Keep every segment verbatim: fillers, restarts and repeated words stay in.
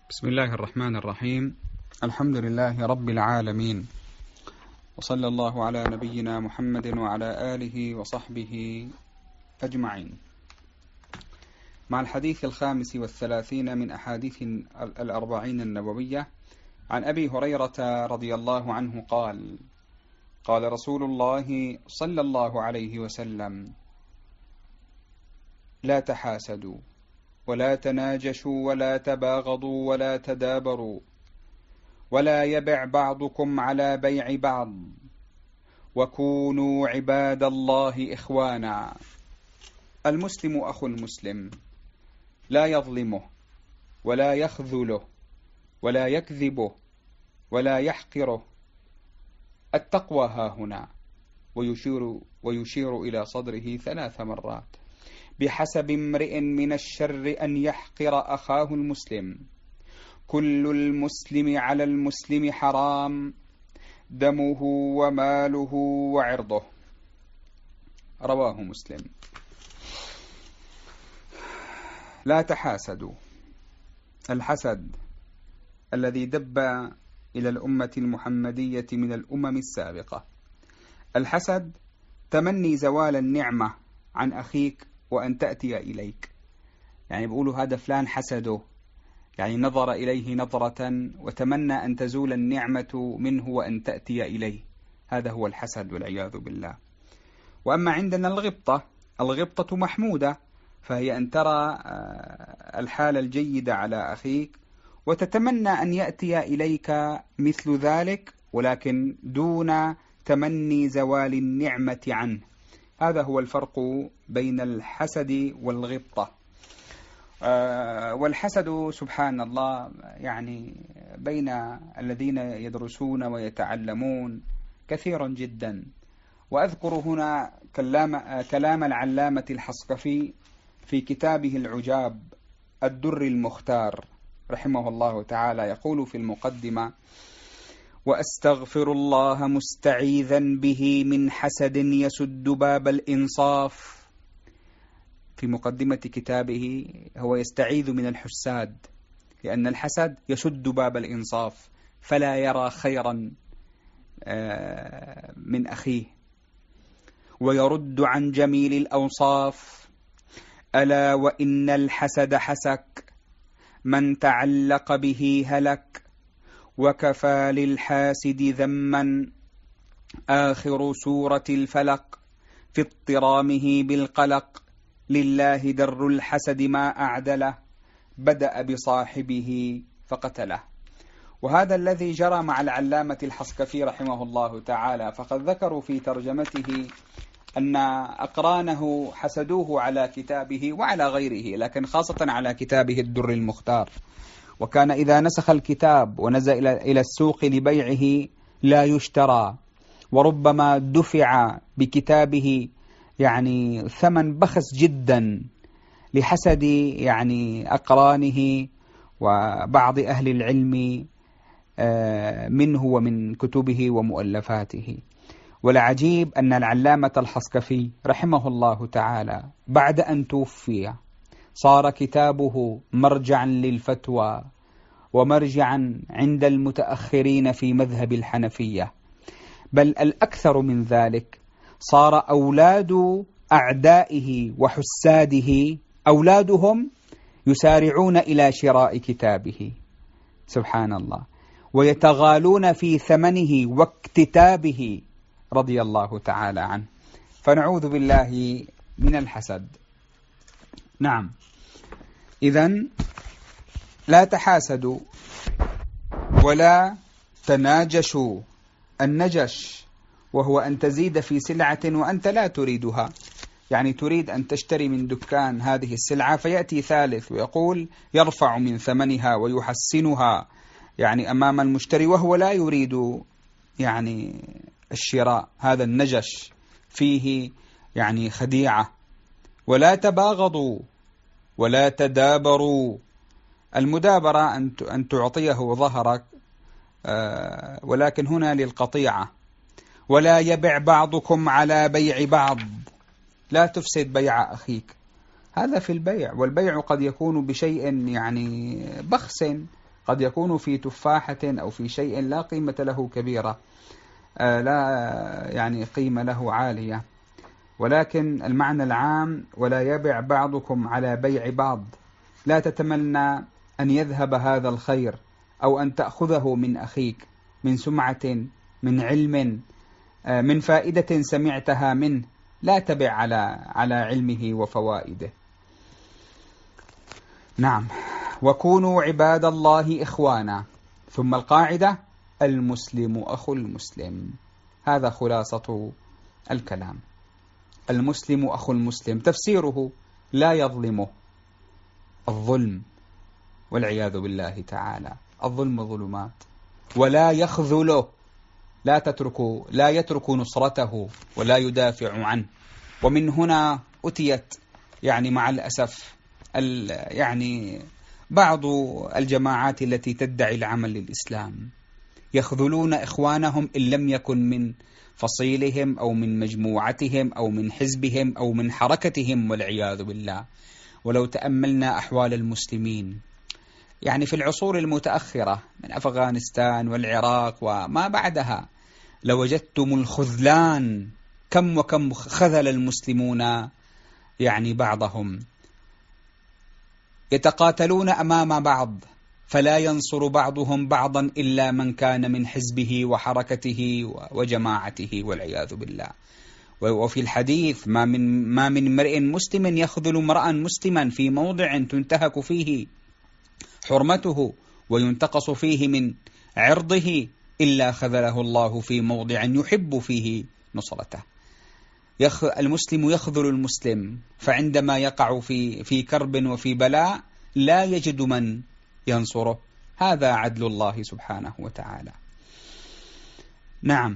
بسم الله الرحمن الرحيم. الحمد لله رب العالمين، وصلى الله على نبينا محمد وعلى آله وصحبه أجمعين. مع الحديث الخامس والثلاثين من أحاديث الأربعين النووية، عن أبي هريرة رضي الله عنه قال: قال رسول الله صلى الله عليه وسلم: لا تحاسدوا ولا تناجشوا ولا تباغضوا ولا تدابروا، ولا يبع بعضكم على بيع بعض، وكونوا عباد الله إخوانا. المسلم أخو المسلم، لا يظلمه ولا يخذله ولا يكذبه ولا يحقره. التقوى ها هنا، ويشير, ويشير إلى صدره ثلاث مرات: بحسب امرئ من الشر أن يحقر أخاه المسلم، كل المسلم على المسلم حرام، دمه وماله وعرضه. رواه مسلم. لا تحاسدوا. الحسد الذي دب إلى الأمة المحمدية من الأمم السابقة. الحسد تمني زوال النعمة عن أخيك وأن تأتي إليك، يعني بيقولوا هذا فلان حسده، يعني نظر إليه نظرة وتمنى أن تزول النعمة منه وأن تأتي إليه. هذا هو الحسد والعياذ بالله. وأما عندنا الغبطة، الغبطة محمودة، فهي أن ترى الحالة الجيدة على أخيك وتتمنى أن يأتي إليك مثل ذلك، ولكن دون تمني زوال النعمة عنه. هذا هو الفرق بين الحسد والغبطة. أه والحسد سبحان الله يعني بين الذين يدرسون ويتعلمون كثير جدا. وأذكر هنا كلام, كلام العلامة الحصكفي في كتابه العجاب الدر المختار رحمه الله تعالى، يقول في المقدمة: وأستغفر الله مستعيذا به من حسد يسد باب الإنصاف. في مقدمة كتابه هو يستعيذ من الحساد، لأن الحسد يسد باب الإنصاف، فلا يرى خيرا من أخيه، ويرد عن جميل الأوصاف. ألا وإن الحسد حسك، من تعلق به هلك، وكفى للحاسد ذما آخر سورة الفلق، في اضطرامه بالقلق، لله در الحسد ما أعدله، بدأ بصاحبه فقتله. وهذا الذي جرى مع العلامة الحصكفي رحمه الله تعالى، فقد ذكروا في ترجمته أن أقرانه حسدوه على كتابه وعلى غيره، لكن خاصة على كتابه الدر المختار. وكان إذا نسخ الكتاب ونزل إلى السوق لبيعه لا يشترى، وربما دفع بكتابه يعني ثمن بخس جدا لحسد يعني أقرانه وبعض أهل العلم منه ومن كتبه ومؤلفاته. والعجيب أن العلامة الحصكفي رحمه الله تعالى بعد أن توفي صار كتابه مرجعا للفتوى ومرجعا عند المتأخرين في مذهب الحنفية، بل الأكثر من ذلك، صار أولاد أعدائه وحساده أولادهم يسارعون إلى شراء كتابه، سبحان الله، ويتغالون في ثمنه واكتتابه رضي الله تعالى عنه. فنعوذ بالله من الحسد. نعم، إذن لا تحاسدوا ولا تناجشوا. النجش وهو أن تزيد في سلعة وأنت لا تريدها، يعني تريد أن تشتري من دكان هذه السلعة فيأتي ثالث ويقول يرفع من ثمنها ويحسنها يعني أمام المشتري وهو لا يريد يعني الشراء. هذا النجش فيه يعني خديعة. ولا تباغضوا ولا تدابروا. المدابرة أن تعطيه ظهرك، ولكن هنا للقطيعة. ولا يبع بعضكم على بيع بعض. لا تفسد بيع أخيك. هذا في البيع، والبيع قد يكون بشيء يعني بخس، قد يكون في تفاحة أو في شيء لا قيمة له كبيرة، لا يعني قيمة له عالية، ولكن المعنى العام: ولا يبع بعضكم على بيع بعض. لا تتمنى أن يذهب هذا الخير أو أن تأخذه من أخيك من سمعة، من علم، من فائدة سمعتها منه. لا تبع على على علمه وفوائده. نعم. وكونوا عباد الله إخوانا. ثم القاعدة: المسلم أخو المسلم. هذا خلاصة الكلام. المسلم أخو المسلم تفسيره: لا يظلمه. الظلم والعياذ بالله تعالى، الظلم ظلمات. ولا يخذله، لا تترك لا يترك نصرته ولا يدافع عنه. ومن هنا أتيت يعني مع الأسف يعني بعض الجماعات التي تدعي العمل للإسلام يخذلون إخوانهم إن لم يكن من فصيلهم أو من مجموعتهم أو من حزبهم أو من حركتهم، والعياذ بالله. ولو تأملنا أحوال المسلمين يعني في العصور المتأخرة من أفغانستان والعراق وما بعدها، لوجدتم الخذلان، كم وكم خذل المسلمون يعني بعضهم، يتقاتلون أمام بعض فلا ينصر بعضهم بعضا إلا من كان من حزبه وحركته وجماعته، والعياذ بالله. وفي الحديث: ما من ما من امرئ مسلم يخذل امرأ مسلما في موضع تنتهك فيه حرمته وينتقص فيه من عرضه إلا خذله الله في موضع يحب فيه نصرته. يخ المسلم يخذل المسلم، فعندما يقع في في كرب وفي بلاء لا يجد من ينصره. هذا عدل الله سبحانه وتعالى. نعم.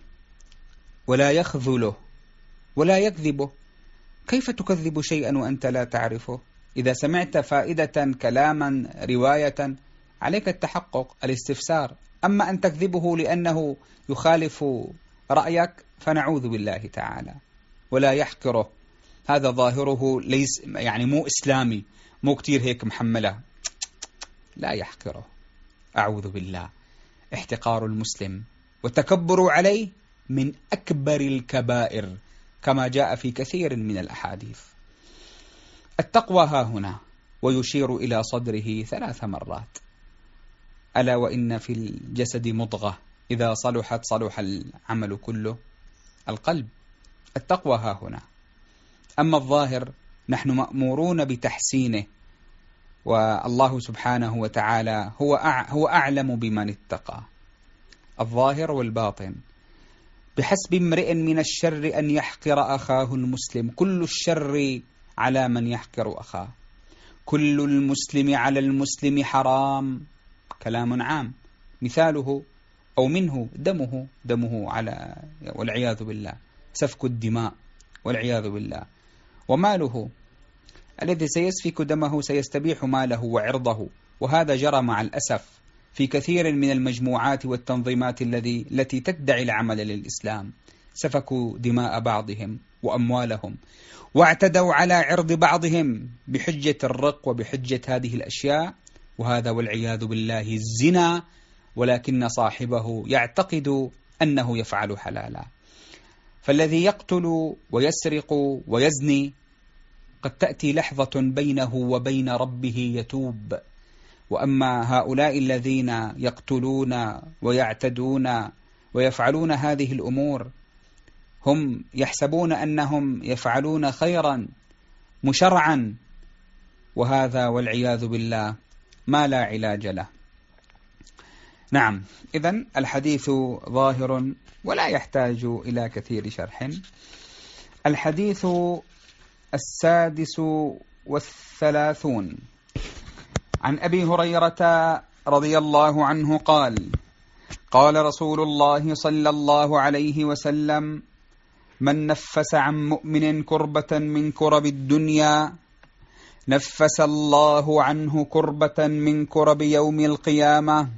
ولا يخذله ولا يكذبه. كيف تكذب شيئا وأنت لا تعرفه؟ إذا سمعت فائدة، كلاما، رواية، عليك التحقق، الاستفسار. أما أن تكذبه لأنه يخالف رأيك فنعوذ بالله تعالى. ولا يحقره، هذا ظاهره ليس يعني مو إسلامي، مو كتير هيك محملة. لا يحقره، أعوذ بالله. احتقار المسلم والتكبر عليه من أكبر الكبائر كما جاء في كثير من الأحاديث. التقوى ها هنا، ويشير إلى صدره ثلاث مرات: ألا وإن في الجسد مضغة إذا صلحت صلح العمل كله. القلب. التقوى ها هنا. أما الظاهر نحن مأمورون بتحسينه، والله سبحانه وتعالى هو هو أعلم بمن اتقى. الظاهر والباطن. بحسب امرئ من الشر أن يحقر أخاه المسلم. كل الشر على من يحقر أخاه. كل المسلم على المسلم حرام. كلام عام. مثاله أو منه دمه دمه على والعياذ بالله، سفك الدماء والعياذ بالله. وماله، الذي سيسفك دمه سيستبيح ماله وعرضه. وهذا جرى مع الأسف في كثير من المجموعات والتنظيمات الذي التي تدعي العمل للإسلام. سفكوا دماء بعضهم وأموالهم، واعتدوا على عرض بعضهم بحجة الرق وبحجة هذه الأشياء، وهذا والعياذ بالله الزنا، ولكن صاحبه يعتقد أنه يفعل حلالا. فالذي يقتل ويسرق ويزني قد تأتي لحظة بينه وبين ربه يتوب. وأما هؤلاء الذين يقتلون ويعتدون ويفعلون هذه الأمور هم يحسبون أنهم يفعلون خيرا مشرعا، وهذا والعياذ بالله ما لا علاج له. نعم. إذن الحديث ظاهر ولا يحتاج إلى كثير شرح. الحديث السادس والثلاثون عن أبي هريرة رضي الله عنه قال: قال رسول الله صلى الله عليه وسلم: من نفس عن مؤمن كربة من كرب الدنيا نفس الله عنه كربة من كرب يوم القيامة.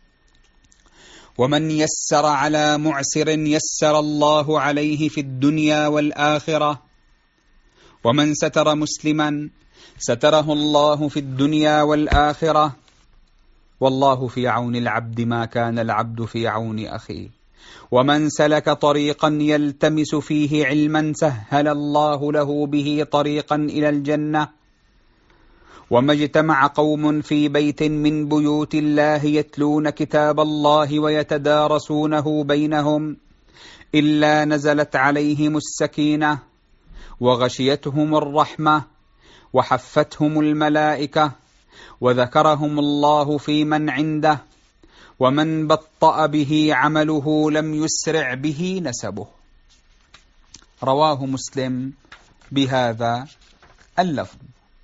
ومن يسر على معسر يسر الله عليه في الدنيا والآخرة. ومن ستر مسلما ستره الله في الدنيا والآخرة. والله في عون العبد ما كان العبد في عون أخيه. ومن سلك طريقا يلتمس فيه علما سهل الله له به طريقا إلى الجنة. وما اجتمع قوم في بيت من بيوت الله يتلون كتاب الله ويتدارسونه بينهم إلا نزلت عليهم السكينة وغشيتهم الرحمة وحفتهم الملائكة وذكرهم الله في من عنده ومن بطأ به عمله لم يسرع به نسبه. رواه مسلم بهذا اللفظ.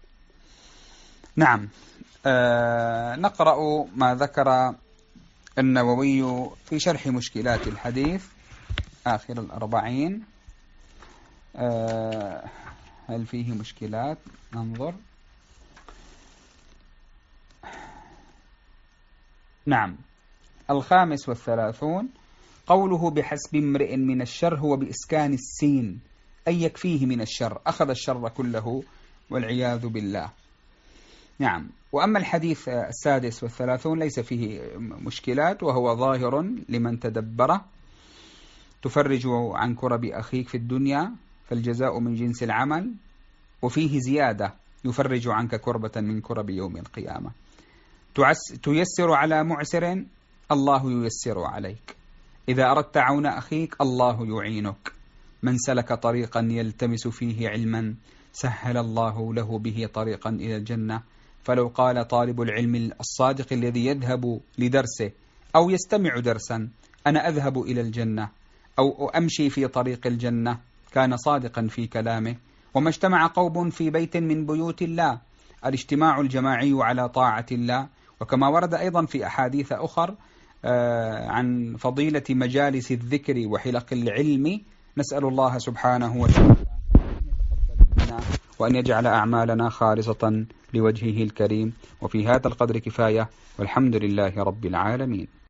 نعم. آه نقرأ ما ذكر النووي في شرح مشكلات الحديث آخر الأربعين. آه هل فيه مشكلات؟ ننظر. نعم. الخامس والثلاثون قوله بحسب امرئ من الشر هو بإسكان السين، أي يكفيه من الشر، أخذ الشر كله والعياذ بالله. نعم. وأما الحديث السادس والثلاثون ليس فيه مشكلات وهو ظاهر لمن تدبره. تفرج عن كرب أخيك في الدنيا فالجزاء من جنس العمل، وفيه زيادة يفرج عنك كربة من كرب يوم القيامة. تيسر على معسر الله ييسر عليك. إذا أردت عون أخيك الله يعينك. من سلك طريقا يلتمس فيه علما سهل الله له به طريقا إلى الجنة. فلو قال طالب العلم الصادق الذي يذهب لدرسه أو يستمع درسا أنا أذهب إلى الجنة أو أمشي في طريق الجنة كان صادقا في كلامه. وما اجتمع قوم في بيت من بيوت الله، الاجتماع الجماعي على طاعة الله. وكما ورد أيضا في أحاديث أخر عن فضيلة مجالس الذكر وحلق العلم. نسأل الله سبحانه وتعالى وأن يجعل أعمالنا خالصة لوجهه الكريم. وفي هذا القدر كفاية، والحمد لله رب العالمين.